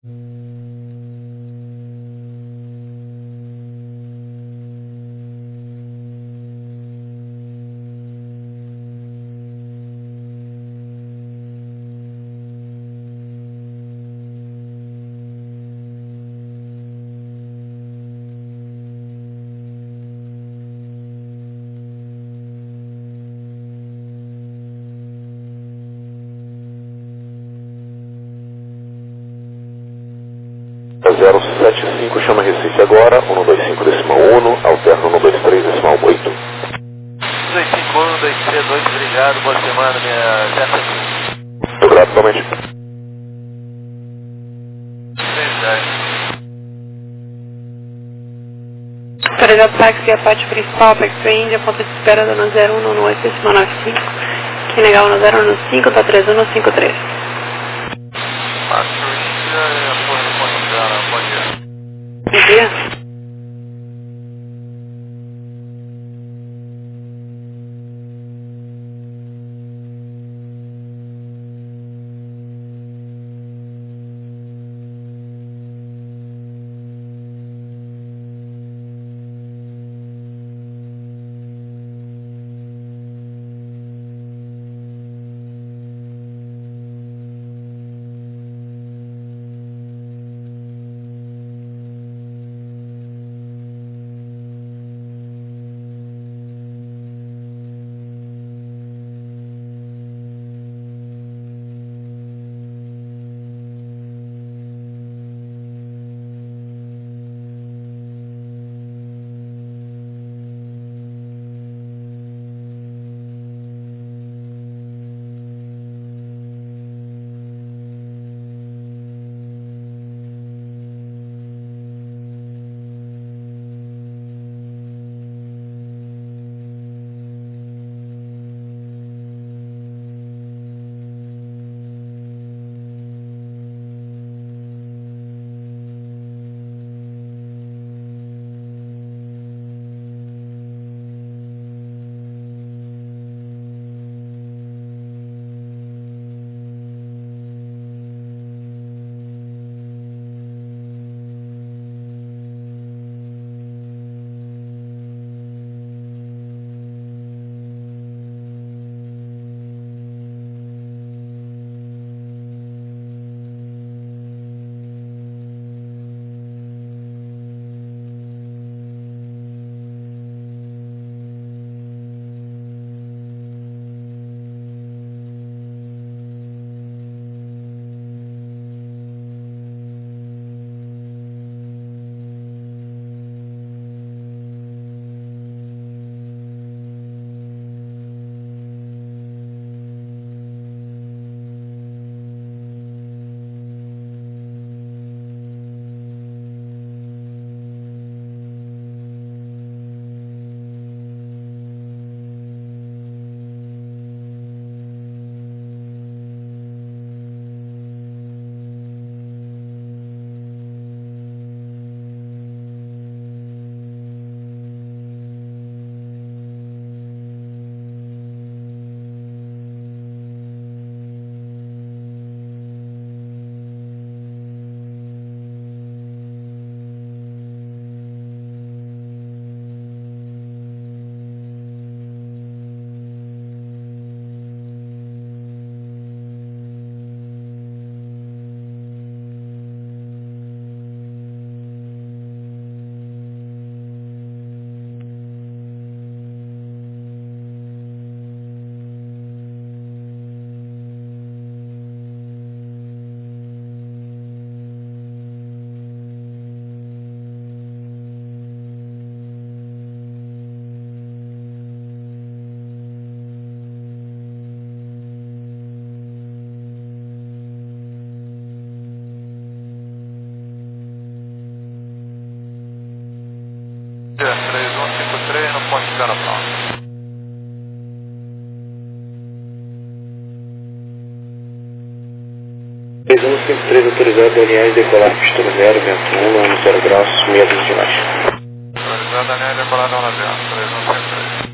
075 chama Recife agora, 125.1, alterna 123.8. 251, 232, obrigado, boa semana, minha Jefferson. Muito grato, totalmente. Projeto táxi, a parte principal, Apex Índia, ponto de espera da 0118.95, que legal no 015, tá 3153. Passo Índia, apoio no ponto dela, pode ir. Bom dia. Dia 3153 no ponto de Carapau. Autorizado, aliás, decolar pista 0, vento 1, no 0 graus, meia dúzia de baixo. Autorizado, aliás, decolar no 0, 3153.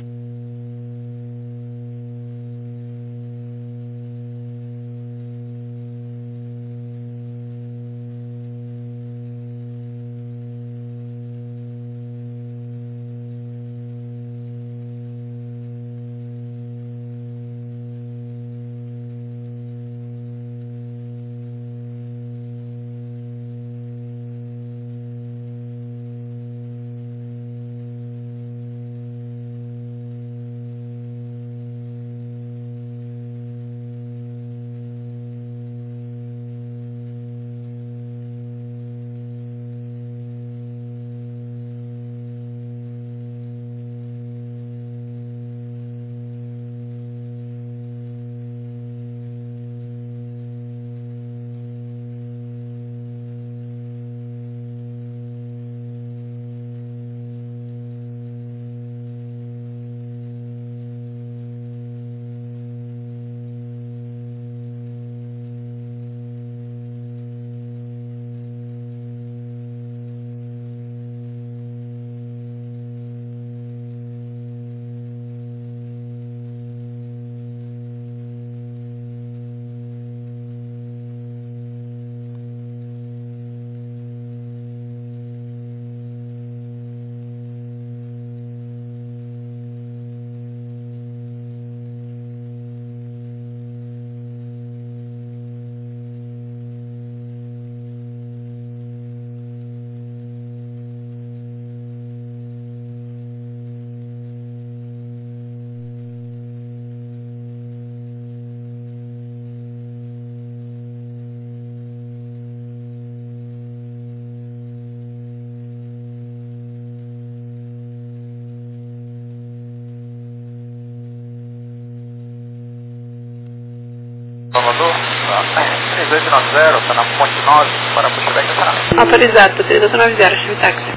Salvador, 3890, está na ponte 9, para pushback acionamento. Autorizado, 3890, chame táxi.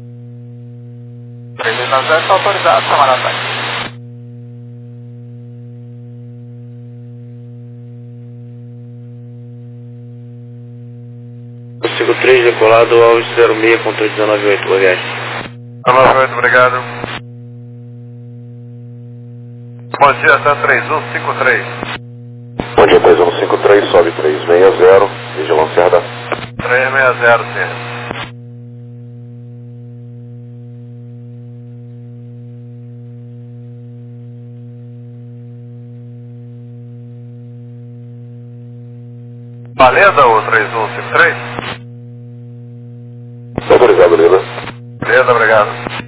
3890 está autorizado, camarada táxi. O 53 decolado ao 06, controle 198, boa viagem. 198, obrigado. Bom dia, está 3153. Bom dia, 3153, sobe 360, vigilância radar. 360, sim. Valenda ou 3153? Autorizado, Lila. Beleza, obrigado.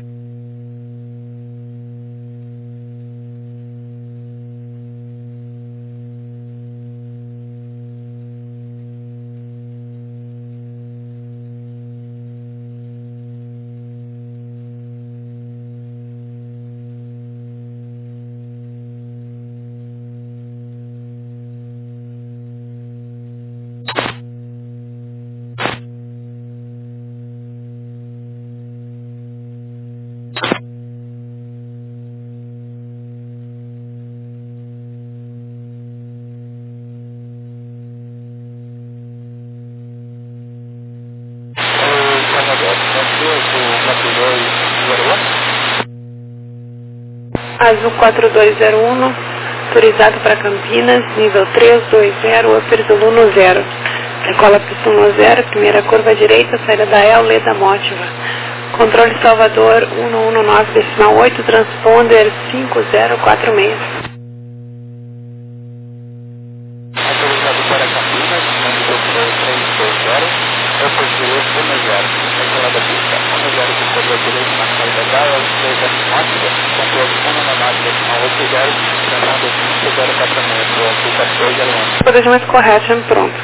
Azul 4201, autorizado para Campinas, nível 320, Upper Zulu no 0. Decola pista 10, primeira curva direita, saída da El, Leda Mótiva. Controle Salvador 119,8, transponder 5046. Autorizado para Campinas, nível 320, Upper Zulu 10. Decola da pista 10, curva direita na saída da El, Leda Mótiva. Controle 119,8, transponder 5046, Procedimento correto, chame pronto.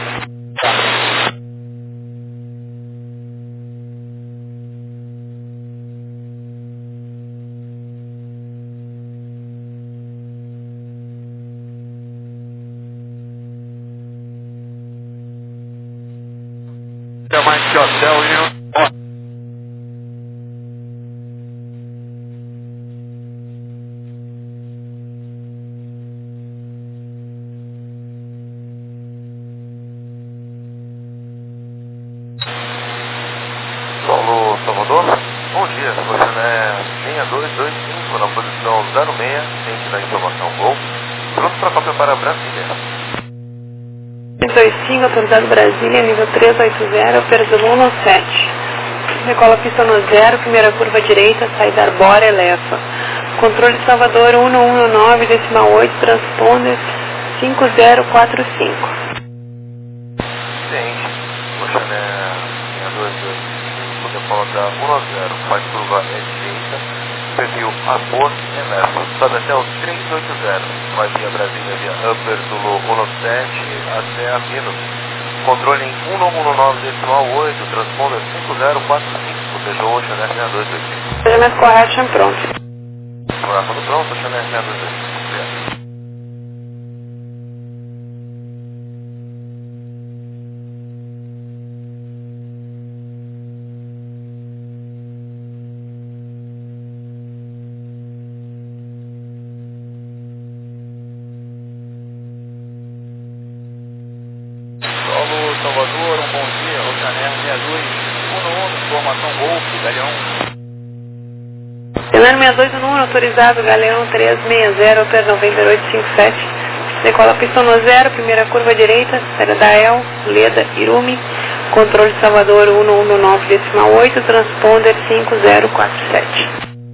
Mike Hotel Union. Paulo Salvador, bom dia, você é 6225 na posição 06, ciente da informação Gol, pronto para cópia para Brasília. 25, autorizado Brasília, nível 380, Upper Zulu 7. Decola pista 0, primeira curva direita, saída Arbora, Elefa. Controle Salvador 119,8, transponder 5045. Ciente, você é 6225, decola da 10, faz curva à direita, perfil Arbor, Elefa, sobe até o 380, vai via Brasília, via Upper Zulu 17 até a Minas. Controle em 119,8, transponder 5045, proteja o Chanel 6225. Procedimento correto, chame pronto. Programa do pronto, Chanel 6225. Salvador, um bom dia, Oceaner 6211, informação Golf, Galeão. Cenário 6211, autorizado, Galeão 360, Upper 9857. Decola pista 0, primeira curva direita, saída da El, Leda, Irumi. Controle Salvador 119,8, transponder 5047.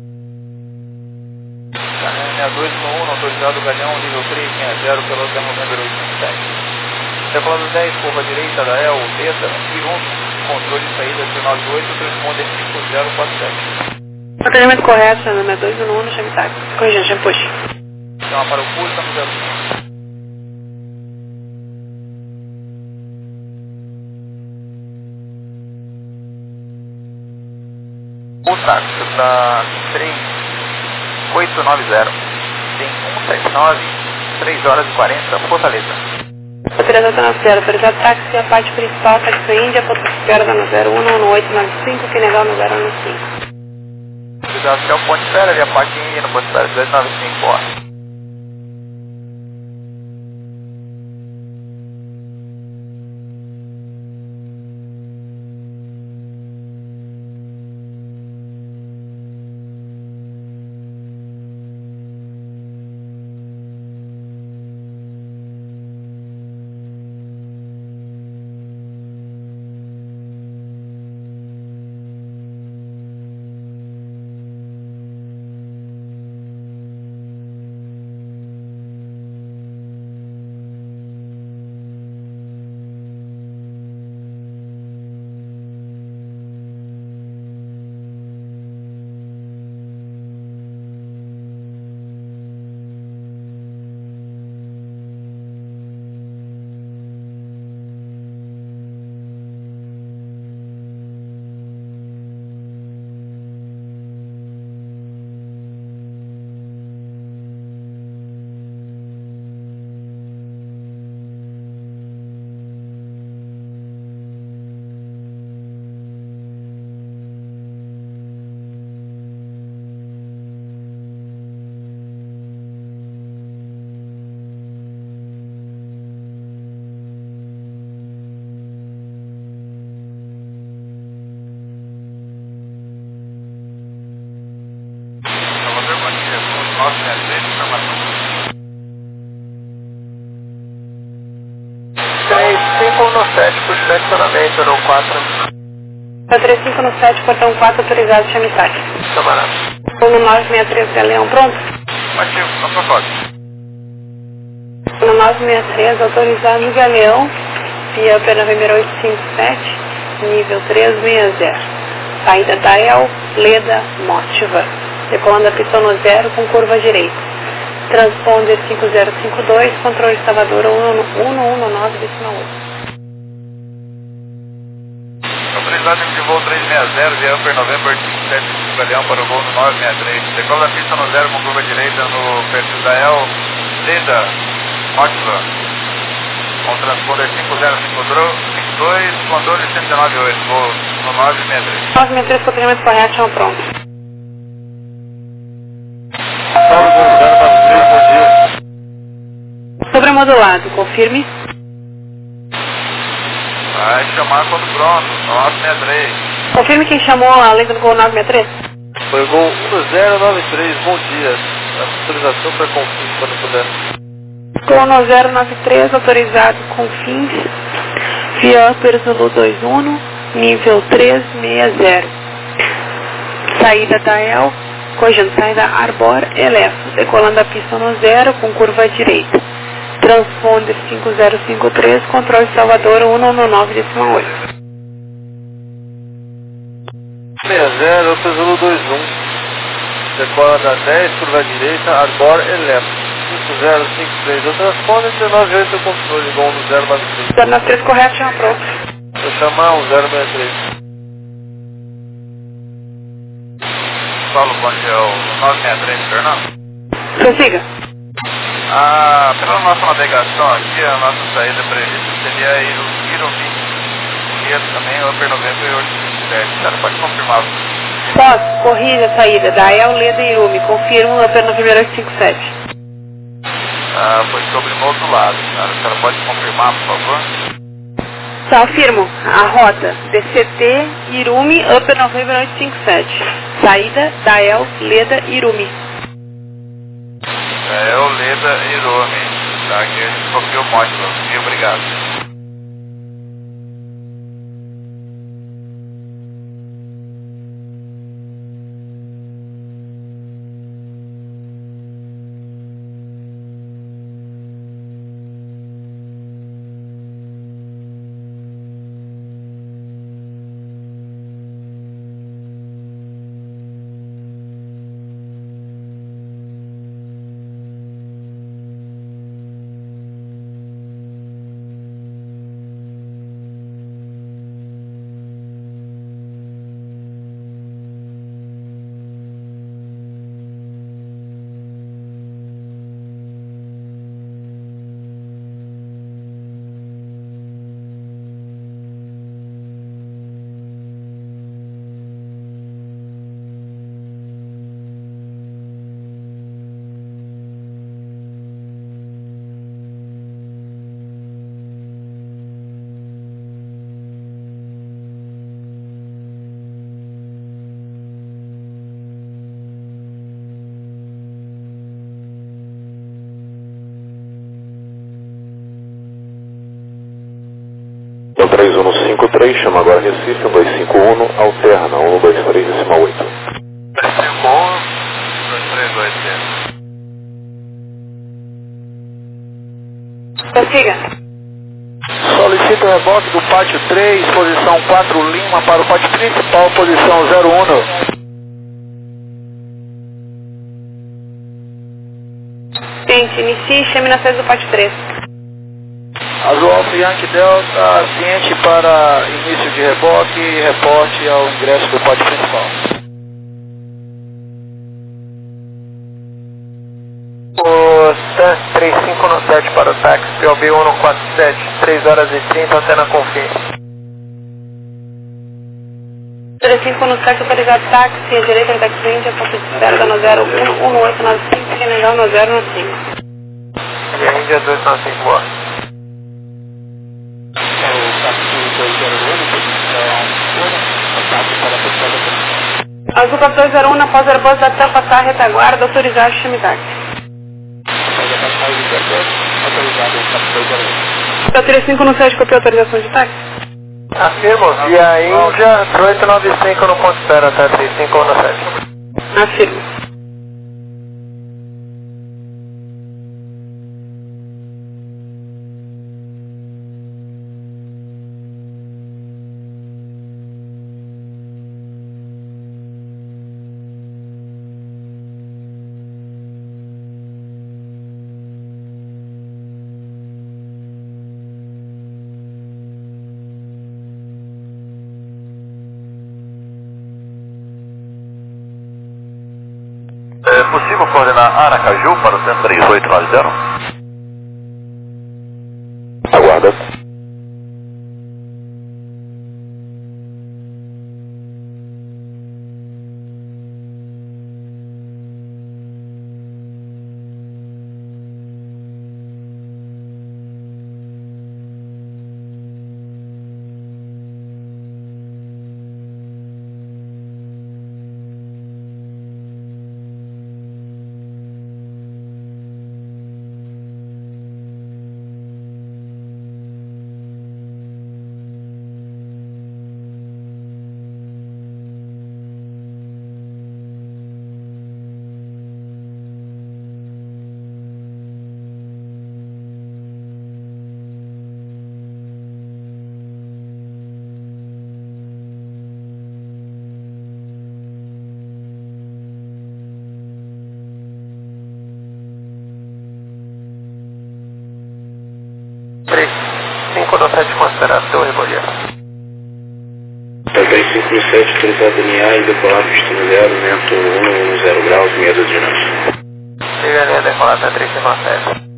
Oceaner 6211, autorizado, Galeão, nível 360, pelo Hotel November 857. Decolado 10, curva direita da El, Leda, Irumi, controle de saída 98, transponder 5047. Procedimento correto, Cenário 6211, chame táxi. Corrigir, chame push. Chama para o curso, estamos 05. O táxi está 3890, tem 179, 3 horas e 40, Fortaleza. operador está na zero, autorizado táxi, a parte principal, táxi Índia, Potosfera no 011895, Senegal no 015. Cuidado que é o Ponte Fera, ali a parte Índia no Ponte Fera 295, ó. Estacionamento, eram 4. 3517, portão 4, autorizado, chame táxi. Camarada. No 963, Galeão, pronto? Ativo, na proposta. No 963, autorizado, Galeão, via pela número 857, nível 360. Saída da El, Leda, Motiva. Decolando a pista no 0 com curva direita. Transponder 5052, controle Salvador 119,8. Autorizado de voo 360, de Upper November 575 Galeão para o voo no 963. Decola a pista no 0 com curva direita no perfil da El, Leda, Motiva. Com transponder 5052, controle 198, voo no 963. 963, procedimento correto, chama pronto. Sobremodulado, confirme. Vai chamar quando pronto, 963. Confirme quem chamou além do voo 963. Foi o voo 1093, bom dia. A autorização para confins quando puder. Voo no 093, autorizado com fins. Via Upper Zulu 21, nível 360. Saída da El, corrigindo, saída Arbor, Elefo. Decolando a pista no 0 com curva direita. Transponder 5053, controle Salvador 119,8. 60, Upper Zulu 21. Decola da 10, curva direita, Arbor, Elefo. 5053, o transponder 198, o controle, voo no 093. 093 correto, chama pronto. Vou chamar um 063. Paulo, bom dia, o 963, Fernando. Prossiga. Pela nossa navegação aqui, a nossa saída prevista seria Irumi, e também Upper November 857. O senhor pode confirmar? Posso, corrija a saída da El, Leda e Irumi. Confirmo Upper November 857. Foi sobre no outro lado. A senhora pode confirmar, por favor? Tá, afirmo. A rota DCT Irumi, Upper November 857. Saída da El, Leda e Irumi. Eu, Leda e Irumi. Tá, aqui a gente copiou o módulo. E obrigado. 12153, chama agora Recife, 1251, alterna, 123,8. 351, 2328. Consiga. Solicito o reboque do pátio 3, posição 4 Lima, para o pátio principal, posição 01. Ciente, inicie e chame na sede do pátio 3. Azul Alfa Yankee Delta, ciente para início de reboque e reporte ao ingresso do pátio principal. O Sun 3517 para o táxi, POB 147, 3 horas e 30, antena confirme. 3517 autorizado táxi, à direita do táxi Índia, ponto de espera da 1895, Senegal 9095. E Índia 295, boa. Azul 1401, na pós Airbus da TAM, passar a retaguarda, autorizado, chame táxi. Então 3517, copiou a autorização de táxi? Afirmo, via Índia 1895 no ponto de espera, tá? 3517. Afirmo. É possível coordenar Aracaju para o 13890? Aguarda. Consideração e Bolívar. 3517, autorizado NA e decolar pistão 0, vento 110 graus, meia dúzia de nós. Siga a linha decolada 3517.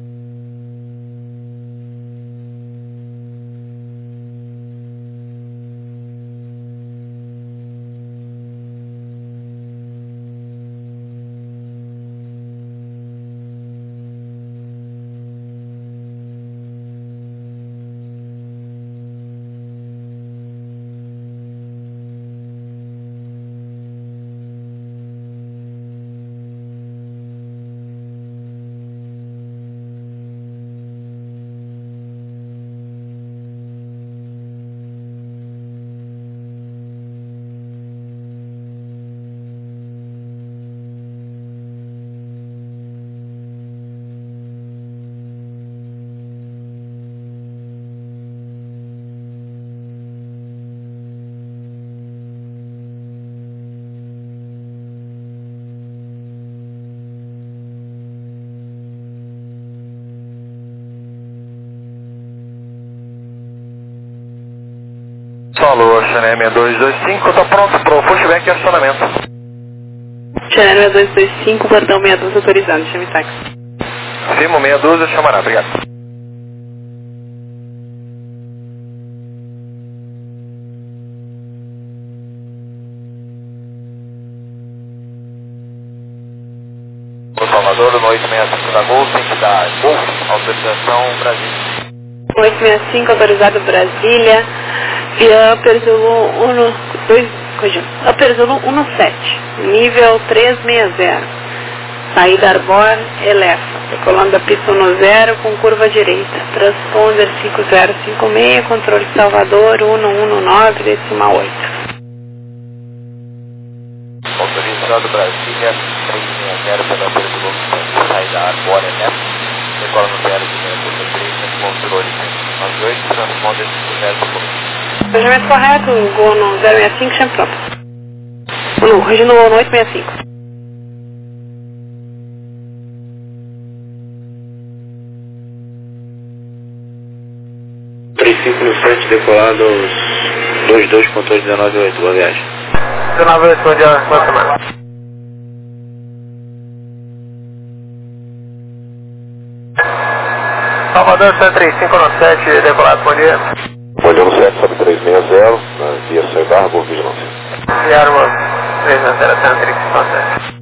Alô, Chanel 6225, está pronto para o pushback e acionamento. Chanel 6225, bordão 62 autorizado, chame táxi. Firmo 62, chamará, obrigado. O Salvador, no 865 da Gol, tem que dar Gol, autorização Brasília. 865, autorizado Brasília, via Upper Zulu 17, nível 360. Saída Arbor, Elefa. Decolando da pista 10 com curva direita. Transponder 5056, controle Salvador 119,8. Autorizado Brasília 360 pela Pergunta. Saída Arbor, Elefa. Decolando 0 de curva direita, controle 98, transponder 50. Regimento correto, Gol no 065, chame próprio. No, Regino no 865. no 7, decolado 22, controle 198, boa viagem. 198, bom dia, boa semana. Salvador 135 no 7, decolado, bom dia. Bom dia no 7, sobe 360, via Saidar, boa vigilância. Enviaram 360, 135 no 7.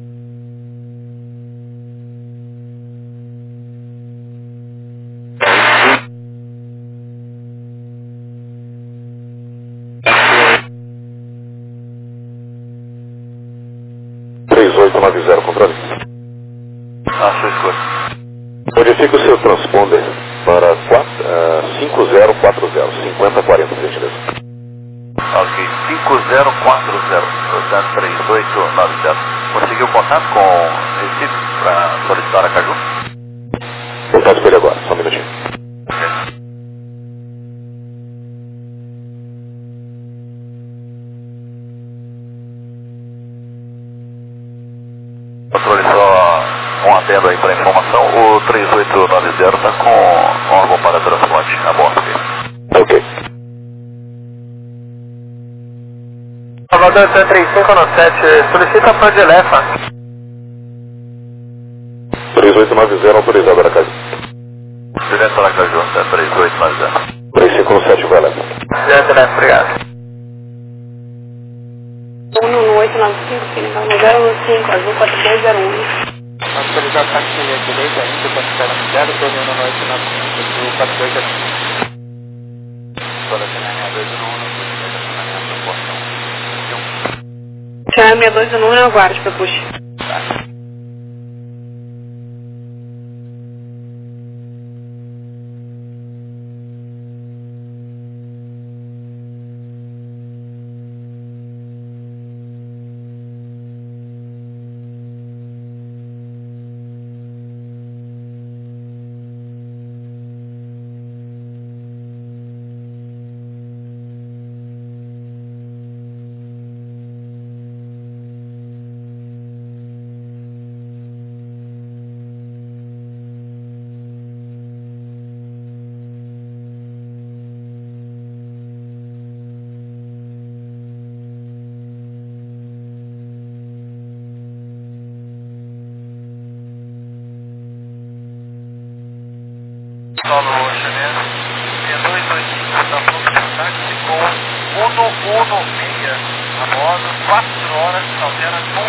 Controle. Sua escolha. Modifique o seu transponder para 5040, 5040, por gentileza. Ok, 5040, portanto 3890. Conseguiu contato com Recife para solicitar a Caju? Vou estar com ele agora, só um minutinho. Controle, só um adendo aí para informação, o 3890 está com órgão para transporte a bordo dele. Ok. Salvador 135 no 7, solicita apoio de Elefa. 3890 autorizado, Aracaju. Direto para Caju, 3890. 3517 vai lá. Direto Elefa, obrigado. 11895, Senegal no 015, azul 4201. Autorizado taxilha direita, ainda para ficar no 0, todo 11895, azul 4201. Toda a CNA 211, portão. Chame a 211, aguarde para puxar. Paulo Janeiro, 6225, está pronto de táxi com 116 a bordo, 4 horas, altera com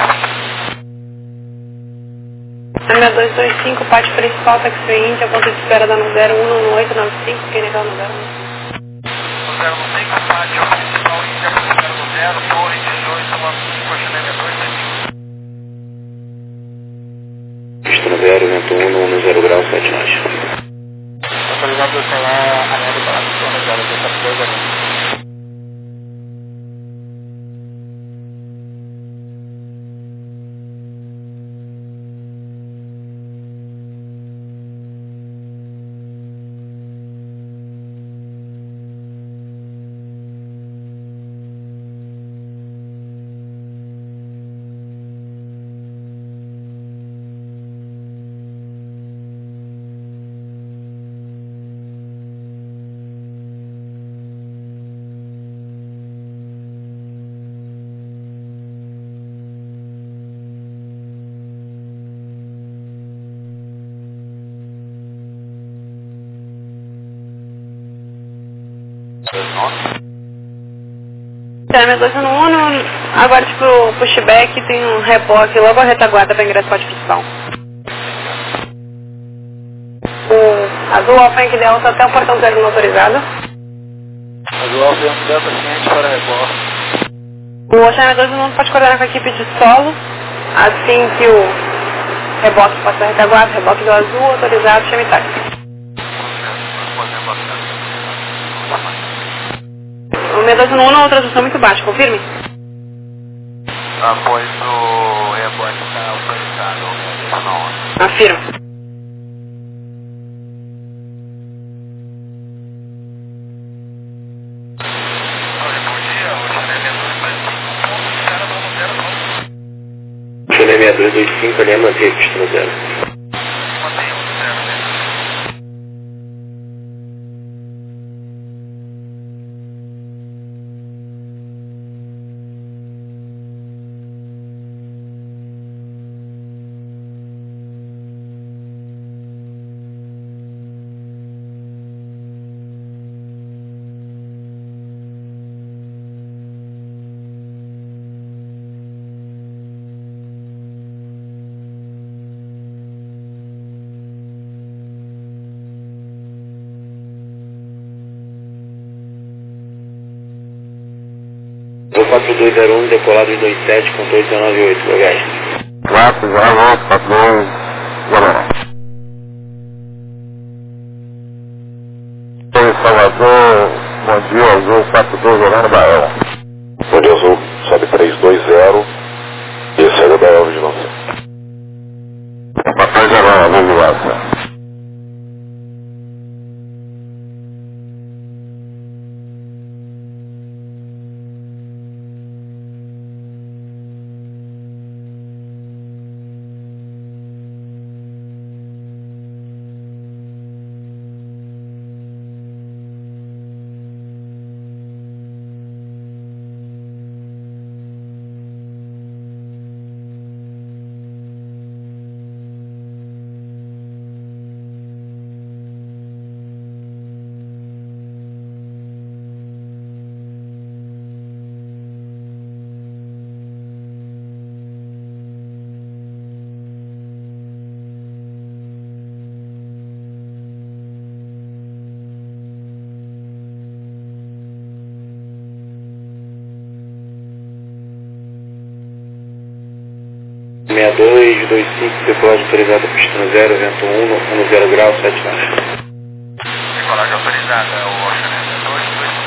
6225, parte principal, taxi Índia, ponto de espera da 011895, Senegal no 015. no 015, pátio principal, Índia, ponto de espera do 0, torre 1895, Janeiro 225. Pista no 0, vento 1, 0 graus, 7 nós. Autorizado celular aéreo para a zona 042 Chame a 211, aguarde pro pushback, tem um reboque logo a retaguarda para ingresso pode principal. O azul Alfa Yankee Delta até o portão 0 não autorizado. Azul Alfa Yankee Delta ciente para reboque. O Chame a 211 pode coordenar com a equipe de solo, assim que o Reboque, passa a retaguarda, reboque do azul, autorizado, chame táxi. O 6211, a tradução muito baixa, confirme. Após o reboque está autorizado, não. Afirma. Chile 6225, a linha mantém pista no zero. O 4201, decolado de 27, controle 198, bagagem. 4042, Guarani. Salvador, bom dia, Azul 42, Guarani, Bael. Bom dia, Azul, sobe 320 e saída da El Vigilância. Papai Geraldo, Azul Vigilância. Meia 225, decolagem autorizada pista no zero, vento 1, 10 graus, 7 baixo. Decolagem autorizada, o Ocean 225.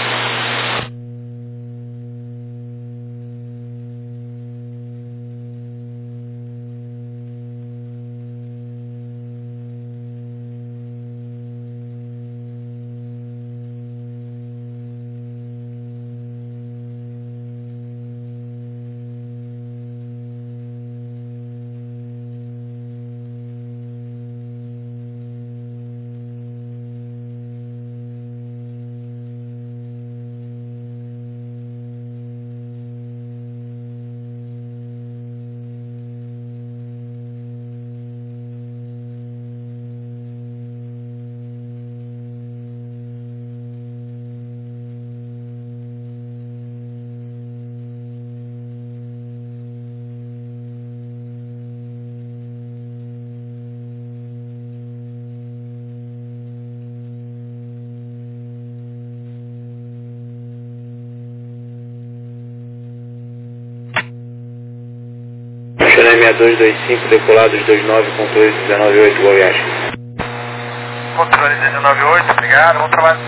Chile 6225, decolado de 29, controle 198, boa viagem. Controle 198, obrigado, bom trabalho.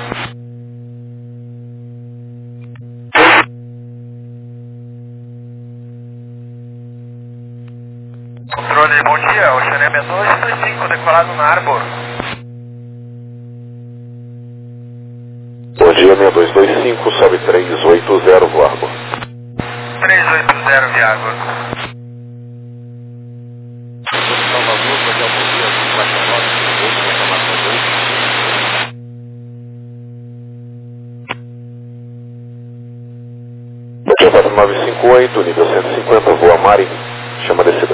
Controle, bom dia, Ocean 6225, decolado na Arbor. Bom dia, 6225, sobe 380, voa Arbor. 380, via Arbor. Dia 4958, nível 150, voa Mari, chama descida.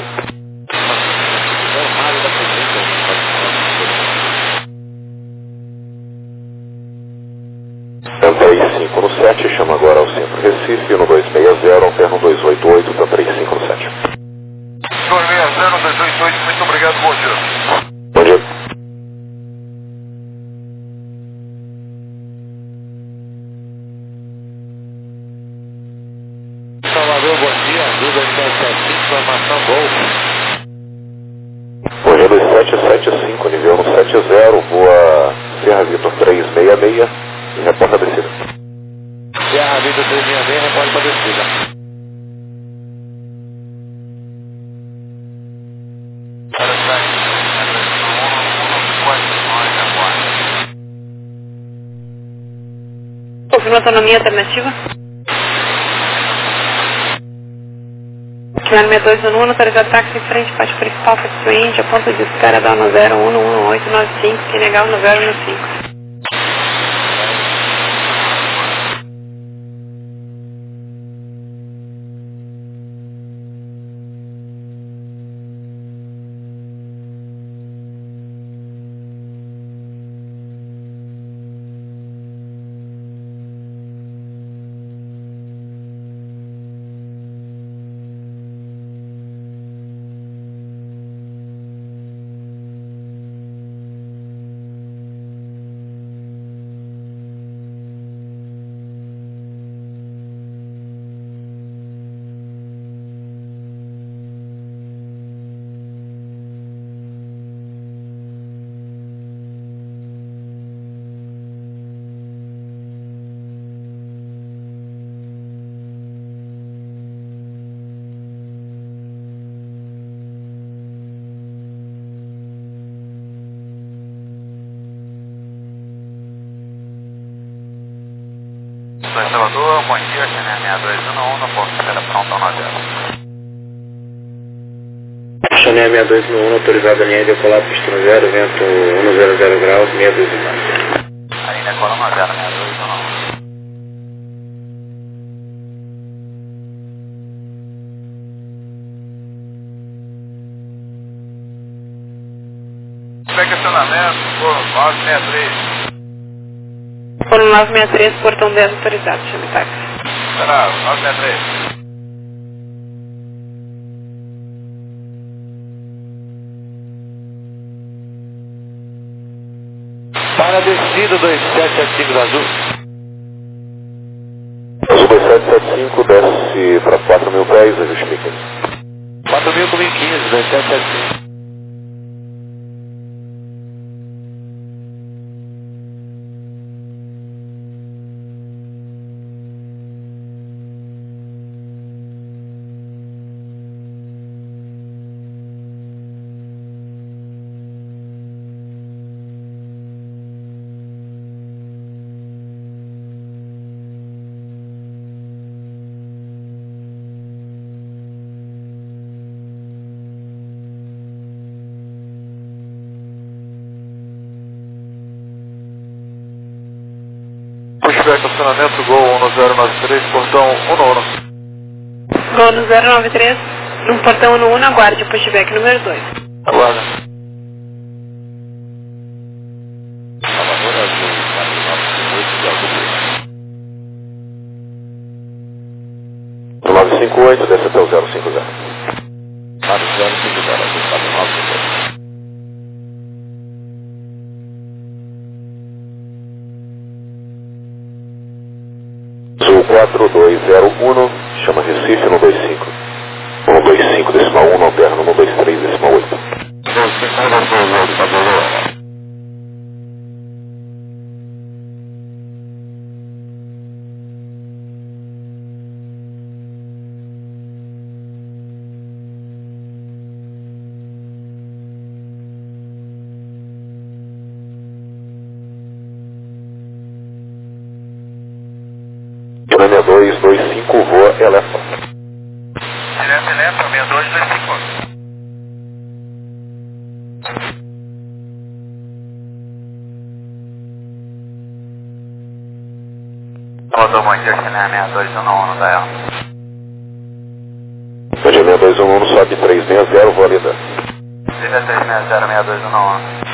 Entrei 5 no 7, chama agora ao centro Recife, no 260, alterno 288, Tantrei 5 no 7. 260, 288, muito obrigado, bom dia. Bom dia. Salvador, bom dia. Dúvida 775, informação Golf. 775, nível no 70, voa Serra Vitor 366 e reporta a descida. Serra Vitor 366, reporta a descida. Confirma autonomia alternativa. Kilo 6211, autorizado táxi em frente, pátio principal, fixo índia, ponto de espera da 10111895, que negar 1015. Salvador, bom dia, China 6211, na porta espera pronta ao 90. China 6211, autorizado a linha de decolar pista 0, vento 100 graus, 62 e mais. A linha decola 90, 6211. Estacionamento, por 963. Foro 963, portão 10 autorizado, chame táxi. Será, 963. Para a descida 2775 da Azul. Azul 2775 desce para 4.000 pés, ajuste 1015. 4.000 com 1015, 2775. Pushback, estacionamento, Gol 1093, portão 111. Gol no 093, no portão 11, aguarde o pushback número 2. Aguarda. Salvador Azul 4958 de Azul. 958, desce até o 050. 4050, Azul 4958. Azul 4201, chama Recife no 25. 125 decimal 1, alterna no 123 decimal 8. China 6225, voa Elefa. Direto Elefa, 6225. Rodou, bom dia, China 6211, da El. Bom dia, 6211, sobe 360, voa Lida. Liga 360, 6211.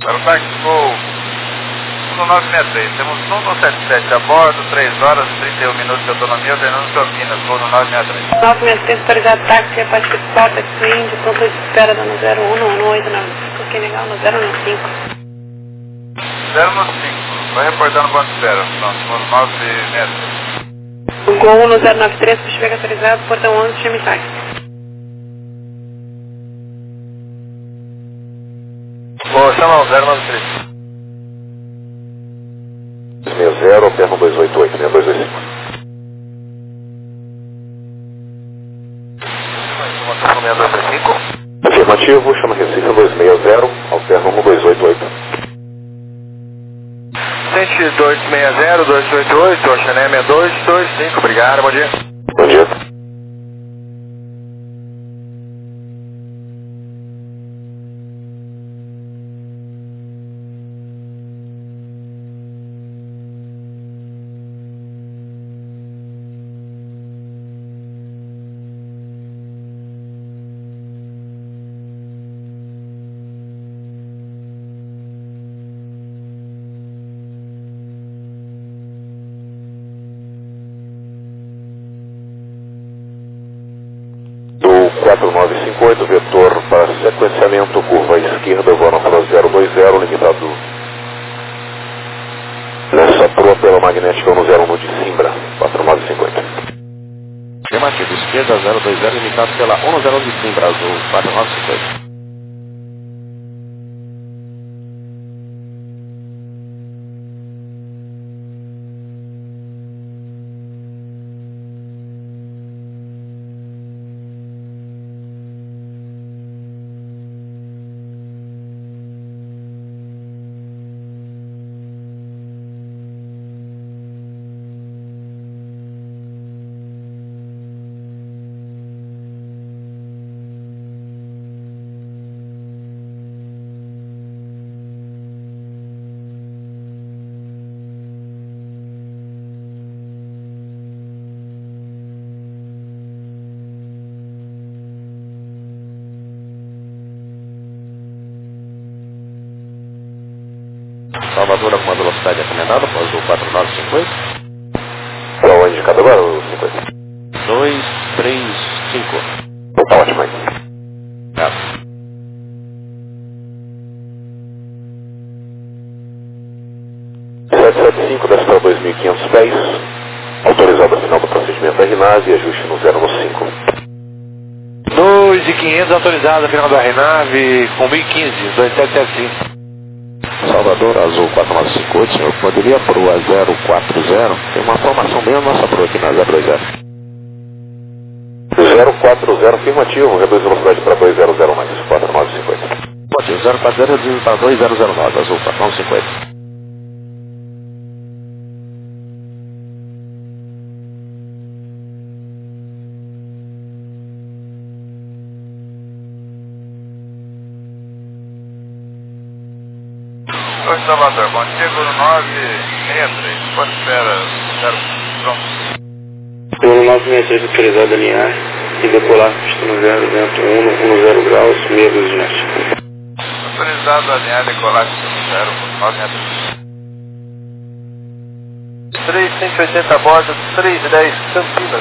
Aerotáxi Gol 1963, temos 177 a bordo, 3 horas e 31 minutos de autonomia, ordenando Campinas, Gol 963. 963, autorizado táxi, parte principal, taxi Indy, ponto de espera dando 011895, que legal, no 015. 015, vai reportando o banco de espera, pronto, 963. Gol 1093, puxa vega autorizado, portão 11, chame táxi. Gol, chama 093. 60, Alterno 288, 6225. Informação 6225. Afirmativo, chama Recife 260, Alterno 1288. 10260, 288, Oxané 6225, obrigado, bom dia. Bom dia. Do 4958, vetor para sequenciamento, curva esquerda, voo para 020, limitado nessa proa pela magnética no 01 de Simbra, 4950. Afirmativo, esquerda 020, limitado pela 10 de Simbra, azul 4950. Salvador, alguma velocidade recomendada para o azul 4950? Para o indicado agora, o 50. 235. Tá ótimo aí. É. 775, desce para 2.500 pés. Autorizado a final do procedimento da RNAV e ajuste no 015. 2.500 autorizado a final da RNAV com 1015, 2775. Salvador, azul 4958, senhor, poderia proa 040, tem uma formação bem a nossa proa aqui na 020. 040, afirmativo, reduz velocidade para 200 mais, 4950. Pode, 040 reduz para 2009, azul 4950. Oi, Salvador, bom dia, Gol 963, quanto espera? 0, Gol 963, autorizado a alinhar e decolar, pista no 0, vento 10 graus, meia dúzia de norte. autorizado a alinhar, decolar, pista no 0, 963. 3180 a bordo, 310 Campinas.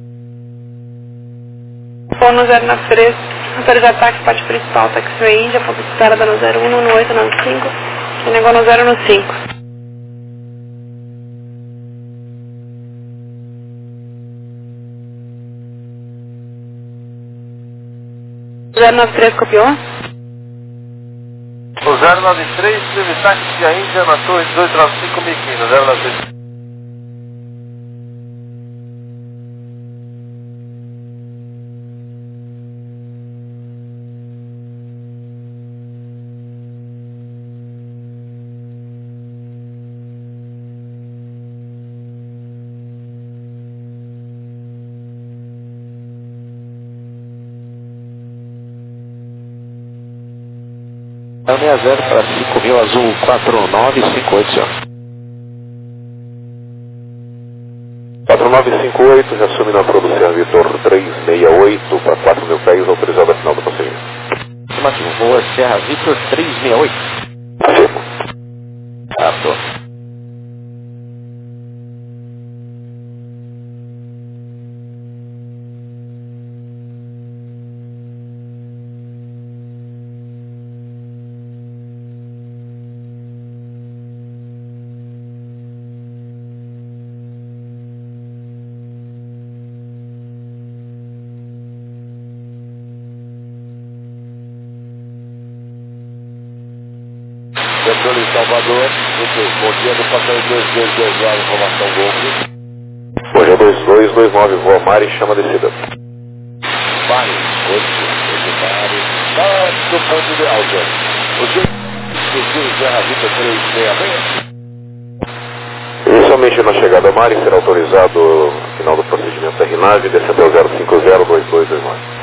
Gol 093, autorizado táxi, parte principal, taxi Índia, ponto de espera dando 011895. Que negócio no 015. O 093 copiou? O 093, teve táxi a Índia na torre 295 1015, 093. É o 60 para 5.000, azul 4958, senhor. 4958, já assume na proa do Servitor 368 para 4.000 pés, autorizado a final do procedimento. Afirmativo, voa Serra Victor 368. Certo. Centro de Salvador, bom dia do passageiro 222 lá, informação Golfe. Hoje é 2229, voa Mari, chama descida. Mari, hoje Mari, lá do ponto de alta. O Gil Serra Vita 366. Inicialmente na chegada a Mari será autorizado no final do procedimento RNAV, descendo ao 050-2229. 050,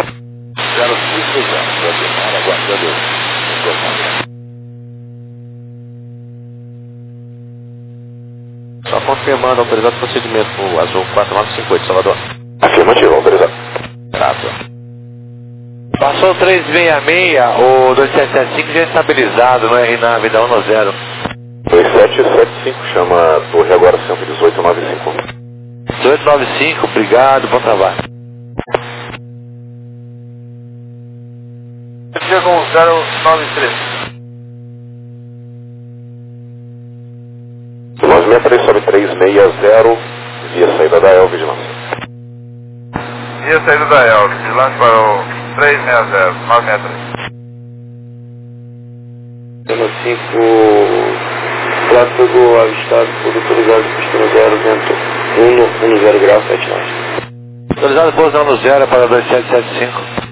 aguardando informação. Só confirmando, autorizado o procedimento no Azul 4958, Salvador. Afirmativo, autorizado. Certo. Passou 366, o 2775 já é estabilizado no RNAV da 1-0. 2775, chama a torre agora 11895. 1895, obrigado, bom trabalho. Chega com 093. 963 sobe 360, via saída da El Vigilância. Via saída da El, vigilante para o 360, 963. 5, tráfego avistado por autorizado pista 0, vento 10 grau 7 nós. Autorizado pouso 10 para 2775.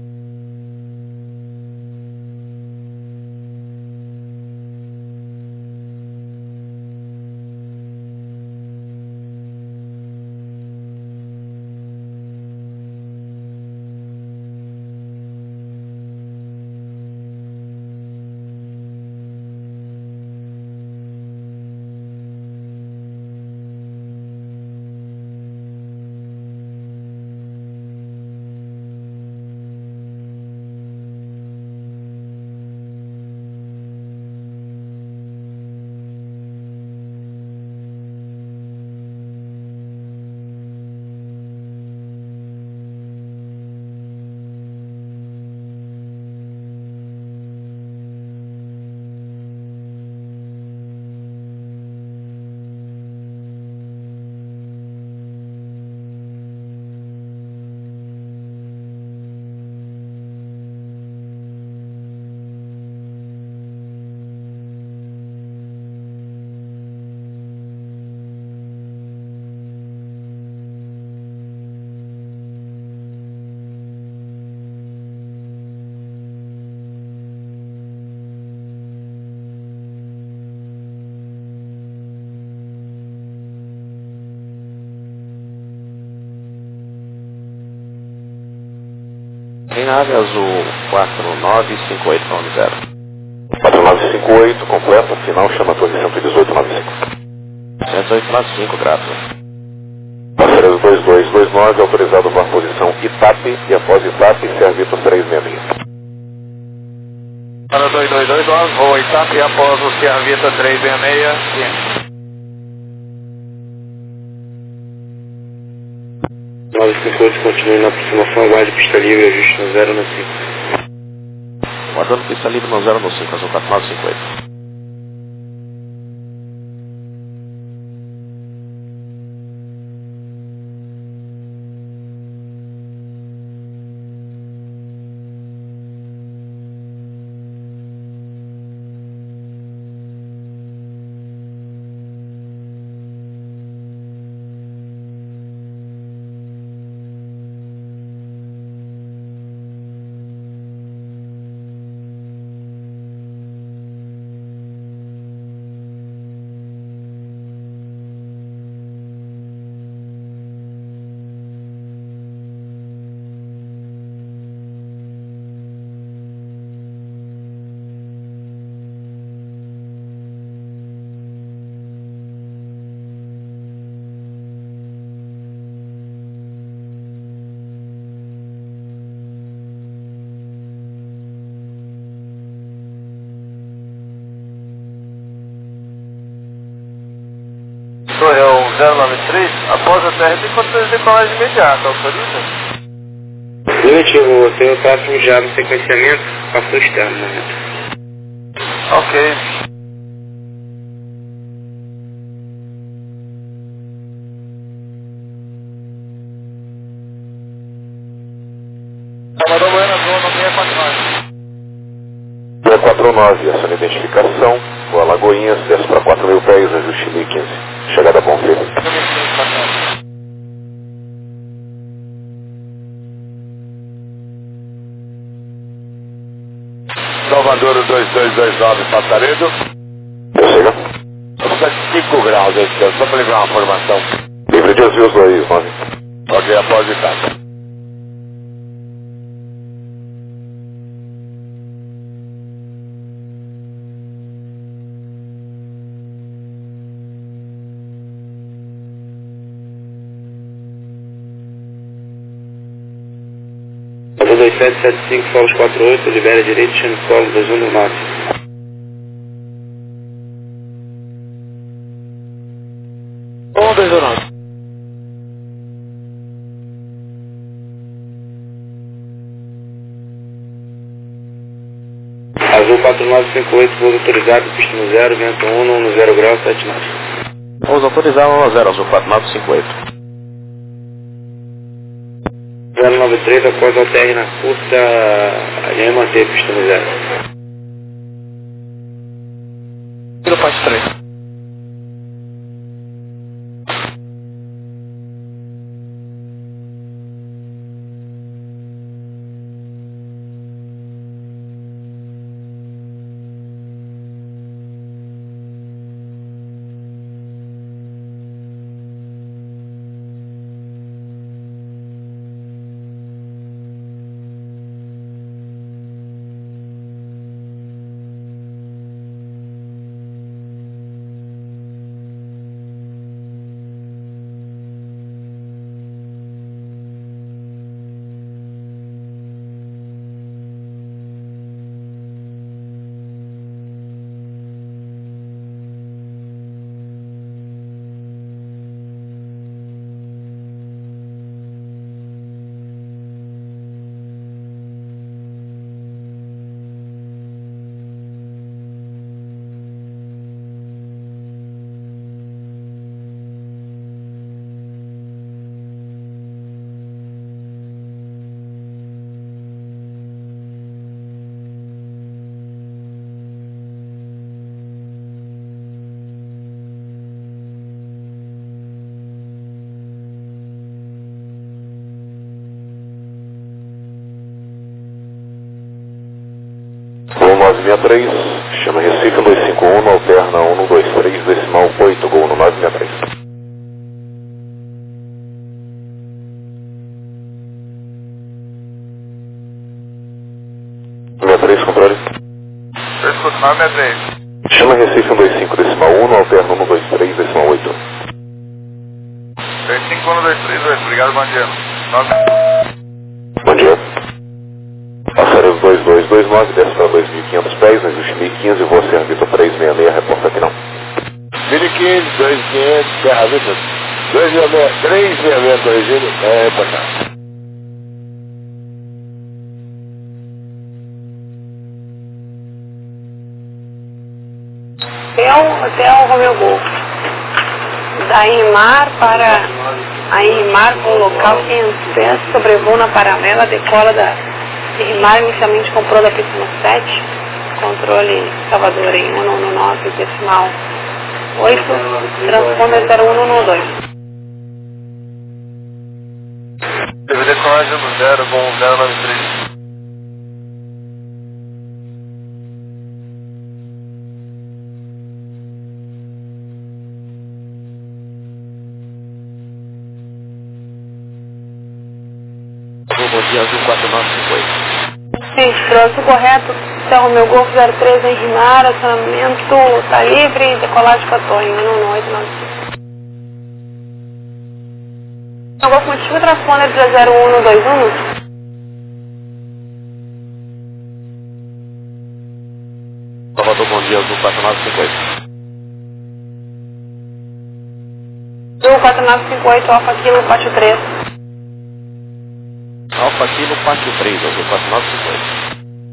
RNAV Azul 4958, 4958, completa, final, chama a torre 11895. 10895, grato. Passaredo 2229, autorizado para a posição ITAP e após ITAP, Servito 366. Para 2229, voo Itap e após o Sierra Vita 366, 958, continue na aproximação, aguarde pista livre, ajuste no 0 no 5. Guardando pista livre no 0 no 5, Azul 4958. 093, após a TR tem condições de decolagem imediata, autoriza? Negativo, você está já no sequenciamento, passou externo no momento. Ok. Salvador Bueno, zona 649. 649, essa é a identificação. Boa Lagoinhas, desce para 4.000 pés, ajuste 1015. Chegada Bom Filho. Salvador 2229, Passaredo. Chega. Está 5 graus aí, só para livrar uma formação. Livre de desvios 29. Ok, após de casa. Salvador 2775, solos 48, libera direito, chame solo 2119. Bom, 219. Azul 4958, pouso autorizado, pista no 0, vento 1, 10 graus, 79. Vamos autorizar 1-0, Azul 4958. 093, após a TR na curta, a linha manter pista no 0. Tiro parte 3. Gol 963, chama Recife 251, alterna 123, decimal 8, gol no 963. Controle. 34963. Chama Recife 125, decimal 1, alterna 123, decimal 8. 35123, obrigado, bom dia. Bom dia. Passaredo 2229, desce para 2.500 pés, ajuste 1015, voo Servito 366, reporta aqui não. 1015, 2500, Terra Vista. 366, corrigido, reportado. Hotel Romeu Golf. Da Inmar para a Inmar com local 500 pés, sobrevoo na paralela, decola da Inmar, inicialmente comprou da pista no 7, controle Salvador em 119, decimal 8, transponder 0112. DVD colagem no 0, bom 093. Bom dia, Azul 4958. Gente, trânsito correto, Hotel Romeu Golf 03 em Rimar, acionamento tá livre, decolagem com a torre, 11895. Golf Motivo, transponder para 0121. Salvador, bom dia, Azul 4958. Azul 4958, Alfa Kilo, Pátio 3. Alfa Kilo, Pátio 3, Azul 4958.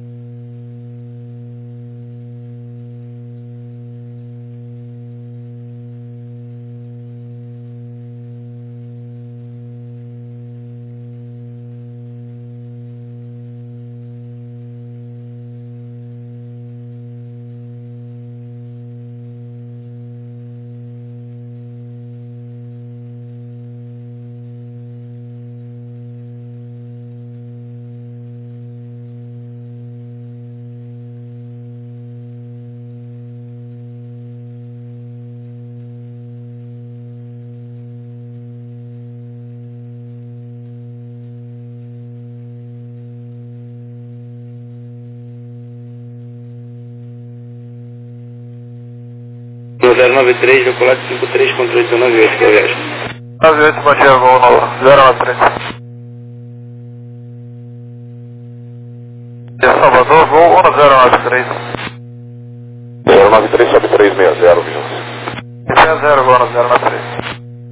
No 093, decolado 53, controle 198, que é o resto. 98, bom dia, voo no 093. Salvador, voo 1093. 093, sobe 360, vigilância. 60, voo no 093.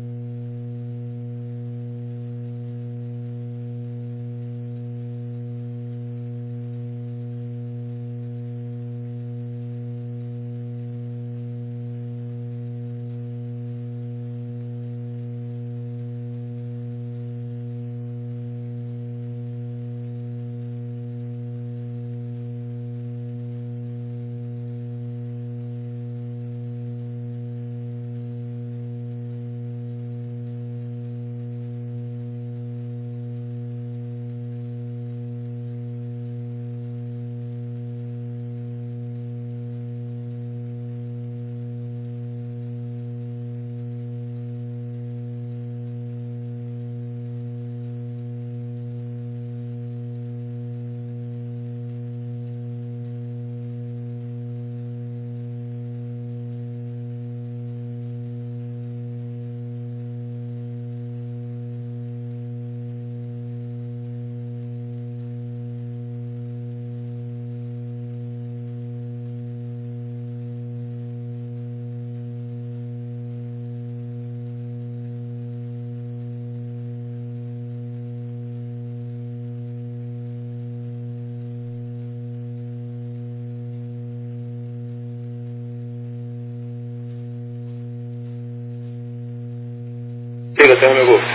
Chega, até o meu golfe.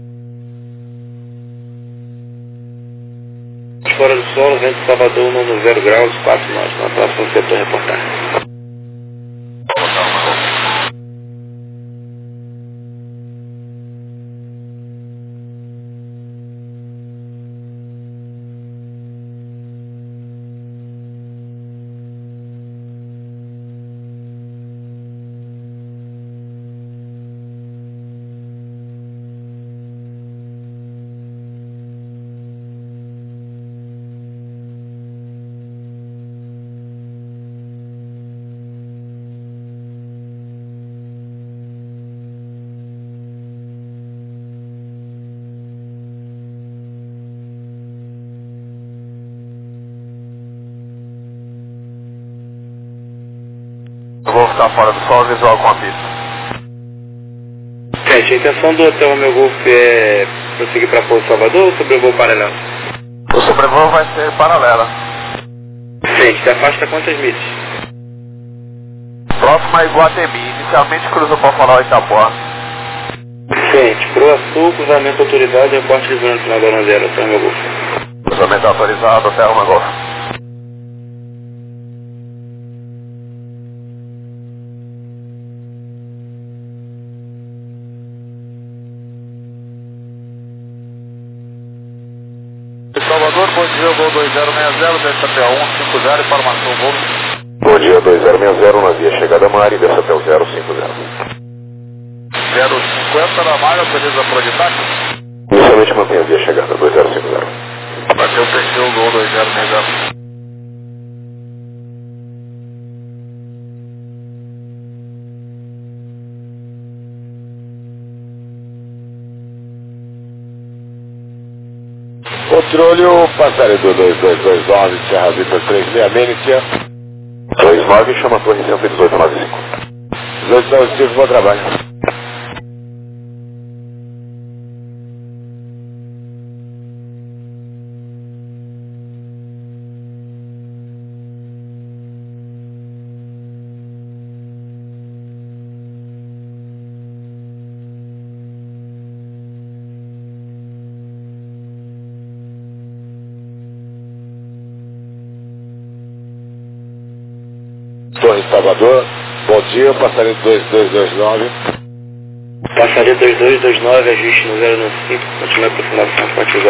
Fora do solo, vento Salvador, no 0 graus, 4 nós. Na próxima setor reportar. Eu vou ficar fora do solo visual com a pista. Gente, a intenção do hotel Meu Golf é prosseguir para Pouso Salvador ou sobrevoo paralelo? O sobrevoo vai ser paralela. Gente, se afasta quantas milhas? Próximo a Iguatemi, inicialmente cruza o Pafanal e Itapuã. Gente, Proa Sul, cruzamento autoridade, reporte de no final da Ana Zero, hotel Meu Golf. Cruzamento autorizado, hotel Meu Golf. Salvador, bom dia, voo 2060, desce até 150, informação voo. Bom dia, 2060, na via chegada a Mari, desce até o 050. 050 da Mari, autoriza por ataque? Inicialmente mantenha a via chegada, 2050. Bateu o perfil, voo 2060. Controle o passageiro 2229, Serra Vitor 36, Inicia. 29, chama a torre 11895. 1895, bom trabalho. de Salvador. Bom dia, passarinho 2229. Passarinho 2229, ajuste no 095, continua a aproximação com a